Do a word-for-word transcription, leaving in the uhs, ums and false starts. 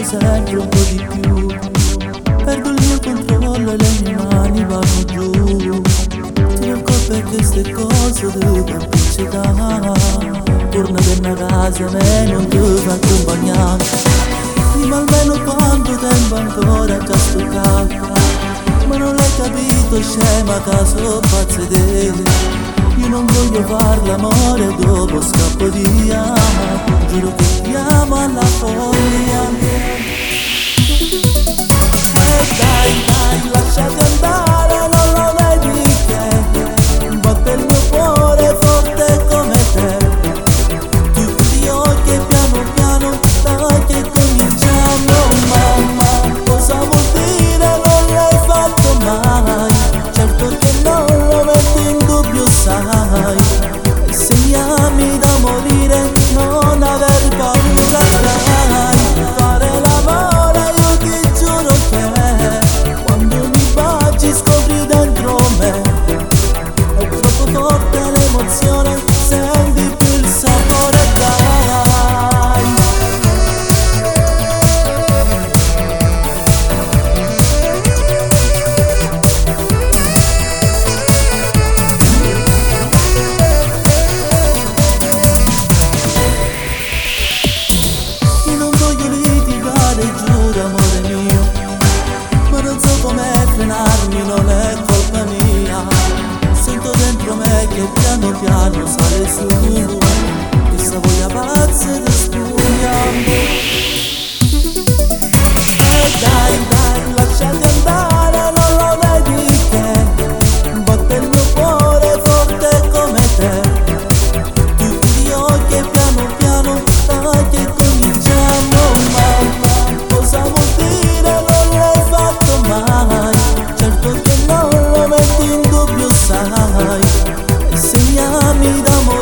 sempre un po' di più. Perdo il mio controllo e le mie mani vanno giù. Ti racconto per queste cose di complicità. Torna a casa e non ti fa accompagnare. Dimmi almeno quanto tempo ancora ti sto. Ma non l'hai capito, scema, caso pazzo te. Io non voglio far l'amore dopo scappo di via. Giuro che ti amo alla follia. E dai, dai, lasciati andare, non lo vedi che batte il mio cuore forte come te. Tu chiudi gli occhi e piano piano dai che cominciamo. Mamma, cosa vuol dire non l'hai fatto mai? Certo che non lo metti in dubbio, sai. E se mi ami da morire non aver paura, dai. Fare l'amore io ti giuro che quando mi baci scopri dentro me. È troppo forte l'emozione, senti più il sapore, dai. Io non voglio litigare, giuro amore mio, ma non so come frenarmi, non è colpa mia. Sento dentro me che piano piano sale su questa voglia pazza di spugna. E dai, dai, lasciati andare, non lo vedi che batte il mio cuore forte come te. Tu chiudi gli occhi e piano piano dai che cominciamo. Mamma, cosa vuol dire non l'hai fatto mai? Certo che non lo metti in dubbio, sai. E se mi ami d'amore